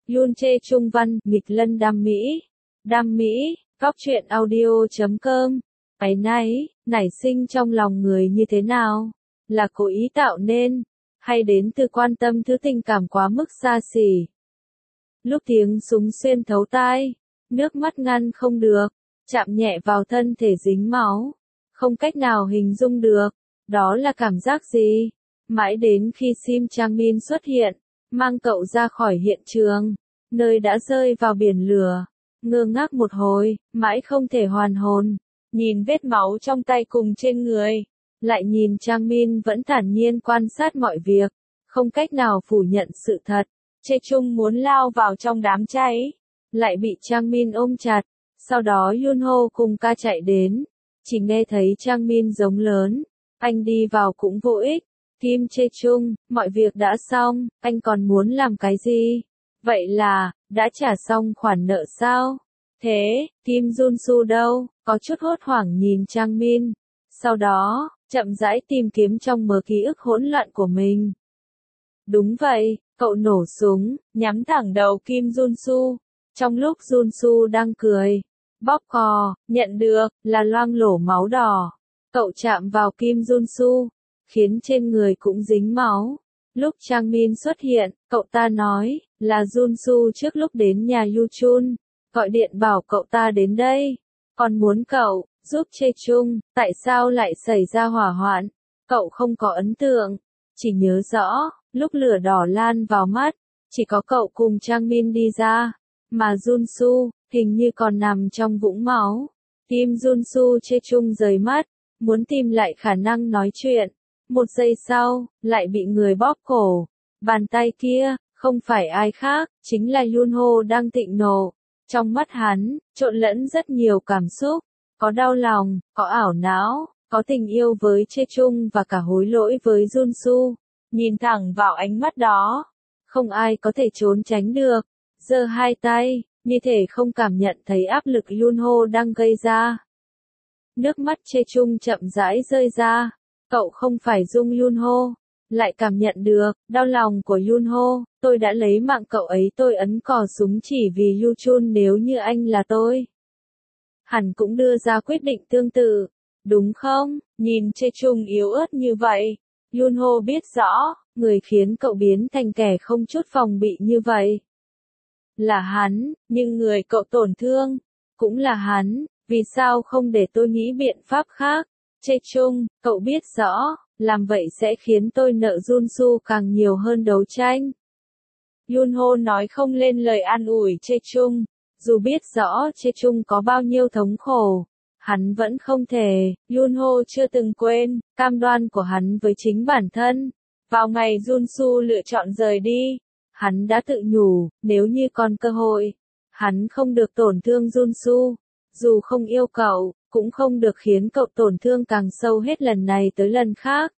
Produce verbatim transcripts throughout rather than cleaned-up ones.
Yoon Chae Chung văn, nghịch lân đam mỹ. Đam mỹ, góc truyện audio chấm com. Cái này, nảy sinh trong lòng người như thế nào? Là cố ý tạo nên, hay đến từ quan tâm thứ tình cảm quá mức xa xỉ? Lúc tiếng súng xuyên thấu tai, nước mắt ngăn không được, chạm nhẹ vào thân thể dính máu, không cách nào hình dung được, đó là cảm giác gì? Mãi đến khi Sim Chang Min xuất hiện, mang cậu ra khỏi hiện trường, nơi đã rơi vào biển lửa, ngơ ngác một hồi, mãi không thể hoàn hồn, nhìn vết máu trong tay cùng trên người, lại nhìn Chang Min vẫn thản nhiên quan sát mọi việc, không cách nào phủ nhận sự thật. Chae Chung muốn lao vào trong đám cháy, lại bị Chang Min ôm chặt, sau đó Yoon Ho cùng ca chạy đến, chỉ nghe thấy Chang Min giống lớn, anh đi vào cũng vô ích. Kim Chae Chung, mọi việc đã xong, anh còn muốn làm cái gì? Vậy là, đã trả xong khoản nợ sao? Thế, Kim Jun Soo đâu? Có chút hốt hoảng nhìn Chang Min. Sau đó, chậm rãi tìm kiếm trong mớ ký ức hỗn loạn của mình. Đúng vậy, cậu nổ súng, nhắm thẳng đầu Kim Jun Soo. Trong lúc Jun Soo đang cười, bóp cò, nhận được, là loang lổ máu đỏ. Cậu chạm vào Kim Jun Soo, khiến trên người cũng dính máu. Lúc Chang Min xuất hiện, cậu ta nói, là Jun Soo trước lúc đến nhà Yoo Chun, gọi điện bảo cậu ta đến đây, còn muốn cậu, giúp Chae Chung, tại sao lại xảy ra hỏa hoạn, cậu không có ấn tượng, chỉ nhớ rõ, lúc lửa đỏ lan vào mắt, chỉ có cậu cùng Chang Min đi ra, mà Jun Soo, hình như còn nằm trong vũng máu. Kim Jun Soo Chae Chung rời mắt, muốn tìm lại khả năng nói chuyện. Một giây sau, lại bị người bóp cổ. Bàn tay kia, không phải ai khác, chính là Yoon Ho đang thịnh nộ. Trong mắt hắn, trộn lẫn rất nhiều cảm xúc. Có đau lòng, có ảo não, có tình yêu với Chae Chung và cả hối lỗi với Jun Soo. Nhìn thẳng vào ánh mắt đó, không ai có thể trốn tránh được. Giơ hai tay, như thể không cảm nhận thấy áp lực Yoon Ho đang gây ra. Nước mắt Chae Chung chậm rãi rơi ra. Cậu không phải Dung Yoon Ho, lại cảm nhận được đau lòng của Yoon Ho. Tôi đã lấy mạng cậu ấy, tôi ấn cò súng chỉ vì Yoo Chun, nếu như anh là tôi, hẳn cũng đưa ra quyết định tương tự, đúng không? Nhìn Chae Chung yếu ớt như vậy, Yoon Ho biết rõ, người khiến cậu biến thành kẻ không chút phòng bị như vậy là hắn, nhưng người cậu tổn thương cũng là hắn. Vì sao không để tôi nghĩ biện pháp khác? Chae Chung, cậu biết rõ, làm vậy sẽ khiến tôi nợ Jun Soo càng nhiều hơn đấu tranh. Yoon Ho nói không lên lời an ủi Chae Chung, dù biết rõ Chae Chung có bao nhiêu thống khổ, hắn vẫn không thể. Yoon Ho chưa từng quên cam đoan của hắn với chính bản thân. Vào ngày Jun Soo lựa chọn rời đi, hắn đã tự nhủ, nếu như còn cơ hội, hắn không được tổn thương Jun Soo. Dù không yêu cậu, cũng không được khiến cậu tổn thương càng sâu hết lần này tới lần khác.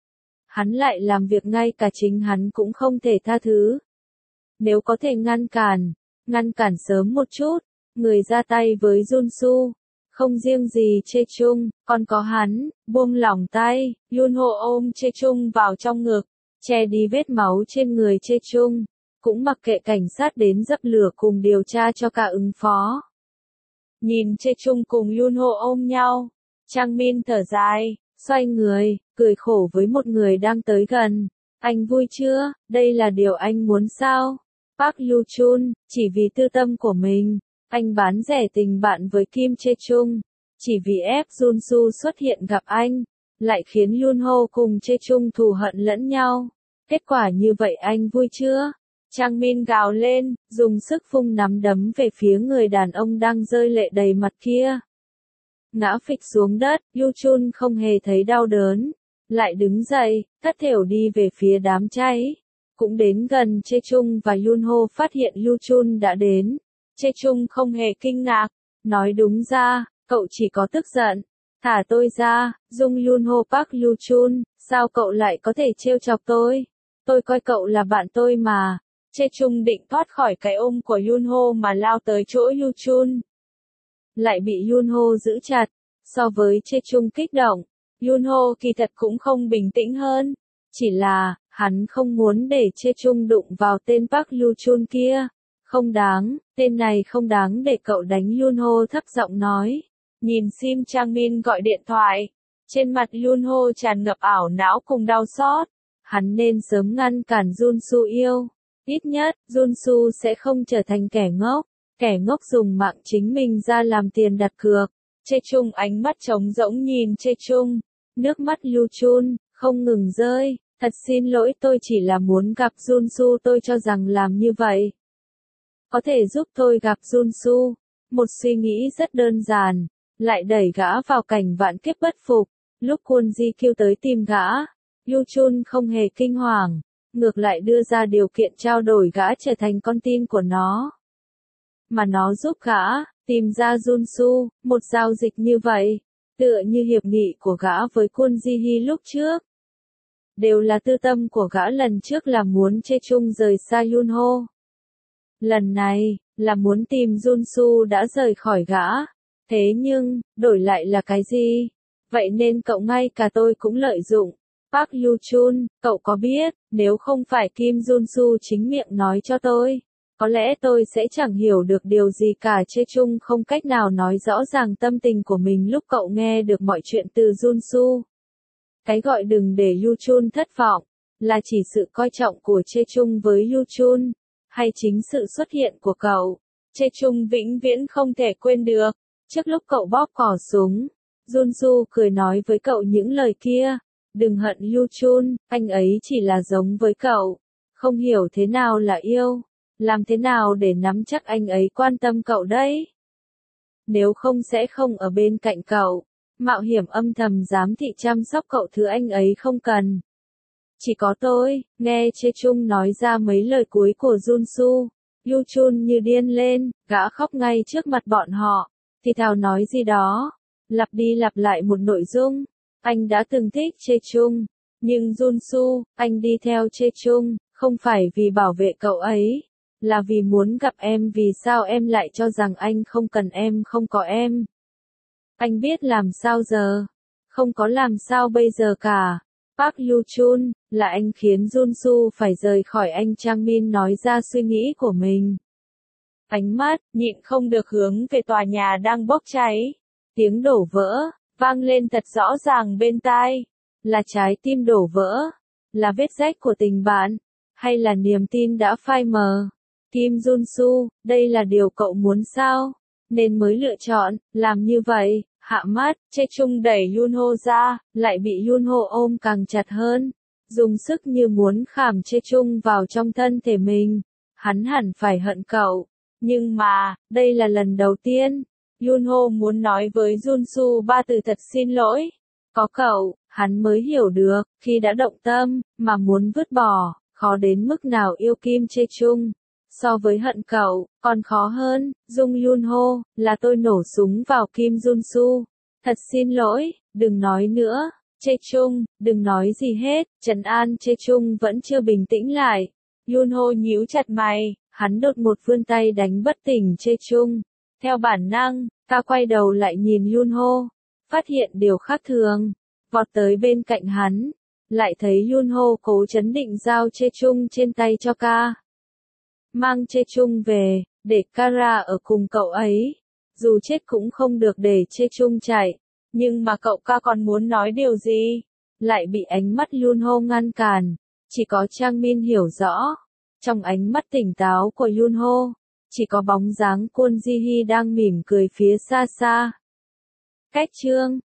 Hắn lại làm việc ngay cả chính hắn cũng không thể tha thứ. Nếu có thể ngăn cản, ngăn cản sớm một chút, người ra tay với Jun Soo, không riêng gì Chae Chung, còn có hắn. Buông lỏng tay, Yoon Ho ôm Chae Chung vào trong ngực, che đi vết máu trên người Chae Chung, cũng mặc kệ cảnh sát đến dập lửa cùng điều tra cho cả ứng phó. Nhìn Chae Chung cùng Yoon Ho ôm nhau, Chang Min thở dài, xoay người, cười khổ với một người đang tới gần. Anh vui chưa? Đây là điều anh muốn sao? Park Yoo Chun, chỉ vì tư tâm của mình, anh bán rẻ tình bạn với Kim Chae Chung, chỉ vì ép Jun Soo xuất hiện gặp anh, lại khiến Yoon Ho cùng Chae Chung thù hận lẫn nhau. Kết quả như vậy anh vui chưa? Chang Min gào lên, dùng sức vung nắm đấm về phía người đàn ông đang rơi lệ đầy mặt kia. Ngã phịch xuống đất, Yoo Chun không hề thấy đau đớn, lại đứng dậy, thất thểu đi về phía đám cháy. Cũng đến gần Chae Chung và Yoon Ho phát hiện Yoo Chun đã đến. Chae Chung không hề kinh ngạc, nói đúng ra, cậu chỉ có tức giận. Thả tôi ra, Dung Yoon Ho. Park Yoo Chun, sao cậu lại có thể trêu chọc tôi? Tôi coi cậu là bạn tôi mà. Chae Chung định thoát khỏi cái ôm của Yoon Ho mà lao tới chỗ Yoo Chun, lại bị Yoon Ho giữ chặt. So với Chae Chung kích động, Yoon Ho kỳ thật cũng không bình tĩnh hơn. Chỉ là, hắn không muốn để Chae Chung đụng vào tên Park Yoo Chun kia. Không đáng, tên này không đáng để cậu đánh, Yunho thấp giọng nói. Nhìn Sim Chang Min gọi điện thoại. Trên mặt Yunho tràn ngập ảo não cùng đau xót. Hắn nên sớm ngăn cản Junsu yêu. Ít nhất, Junsu sẽ không trở thành kẻ ngốc. Kẻ ngốc dùng mạng chính mình ra làm tiền đặt cược. Chê Chung ánh mắt trống rỗng nhìn Chê Chung. Nước mắt Yu Chun không ngừng rơi. Thật xin lỗi, tôi chỉ là muốn gặp Junsu, tôi cho rằng làm như vậy có thể giúp tôi gặp Junsu. Một suy nghĩ rất đơn giản, lại đẩy gã vào cảnh vạn kiếp bất phục. Lúc Kwon Ji kêu tới tìm gã, Yu Chun không hề kinh hoàng, ngược lại đưa ra điều kiện trao đổi gã trở thành con tin của nó. Mà nó giúp gã tìm ra Junsu, một giao dịch như vậy, tựa như hiệp nghị của gã với Kwon Ji Hee lúc trước. Đều là tư tâm của gã, lần trước là muốn Chê Chung rời xa Yunho. Lần này, là muốn tìm Junsu đã rời khỏi gã. Thế nhưng, đổi lại là cái gì? Vậy nên cậu ngay cả tôi cũng lợi dụng. Park Yu Chun, cậu có biết, nếu không phải Kim Junsu chính miệng nói cho tôi, có lẽ tôi sẽ chẳng hiểu được điều gì cả. Chê Chung không cách nào nói rõ ràng tâm tình của mình lúc cậu nghe được mọi chuyện từ Junsu. Cái gọi đừng để Yu Chun thất vọng, là chỉ sự coi trọng của Chê Chung với Yu Chun, hay chính sự xuất hiện của cậu. Chê Chung vĩnh viễn không thể quên được. Trước lúc cậu bóp cò súng, Junsu cười nói với cậu những lời kia. Đừng hận Yu Chun, anh ấy chỉ là giống với cậu. Không hiểu thế nào là yêu. Làm thế nào để nắm chắc anh ấy quan tâm cậu đấy. Nếu không sẽ không ở bên cạnh cậu. Mạo hiểm âm thầm giám thị chăm sóc cậu, thứ anh ấy không cần. Chỉ có tôi. Nghe Chê Chung nói ra mấy lời cuối của Junsu, Yu Chun như điên lên, gã khóc ngay trước mặt bọn họ. Thì thào nói gì đó, lặp đi lặp lại một nội dung. Anh đã từng thích Chê Chung, nhưng Junsu, anh đi theo Chê Chung, không phải vì bảo vệ cậu ấy, là vì muốn gặp em. Vì sao em lại cho rằng anh không cần em, không có em? Anh biết làm sao giờ? Không có làm sao bây giờ cả. Park Yu Chun, là anh khiến Junsu phải rời khỏi anh. Chang Min nói ra suy nghĩ của mình. Ánh mắt, nhịn không được hướng về tòa nhà đang bốc cháy. Tiếng đổ vỡ, vang lên thật rõ ràng bên tai. Là trái tim đổ vỡ? Là vết rách của tình bạn? Hay là niềm tin đã phai mờ? Kim Junsu, đây là điều cậu muốn sao? Nên mới lựa chọn, làm như vậy. Hạ mắt, Chê Chung đẩy Yunho ra, lại bị Yunho ôm càng chặt hơn. Dùng sức như muốn khảm Chê Chung vào trong thân thể mình. Hắn hẳn phải hận cậu. Nhưng mà, đây là lần đầu tiên. Yunho muốn nói với Junsu ba từ thật xin lỗi. Có cậu, hắn mới hiểu được, khi đã động tâm, mà muốn vứt bỏ, khó đến mức nào. Yêu Kim Chê Chung. So với hận cậu, còn khó hơn. Dung Yunho, là tôi nổ súng vào Kim Junsu. Thật xin lỗi, đừng nói nữa. Chê Chung, đừng nói gì hết. Trấn an Chê Chung vẫn chưa bình tĩnh lại. Yunho nhíu chặt mày, hắn đột một vươn tay đánh bất tỉnh Chê Chung. Theo bản năng, ta quay đầu lại nhìn Yunho, phát hiện điều khác thường, vọt tới bên cạnh hắn, lại thấy Yunho cố chấn định giao Chê Chung trên tay cho ca. Mang Chê Chung về, để Kara ở cùng cậu ấy. Dù chết cũng không được để Chê Chung chạy. Nhưng mà cậu ca còn muốn nói điều gì? Lại bị ánh mắt Yunho ngăn cản. Chỉ có Chang Min hiểu rõ. Trong ánh mắt tỉnh táo của Yunho, chỉ có bóng dáng Kwon Ji Hee đang mỉm cười phía xa xa. Cách chương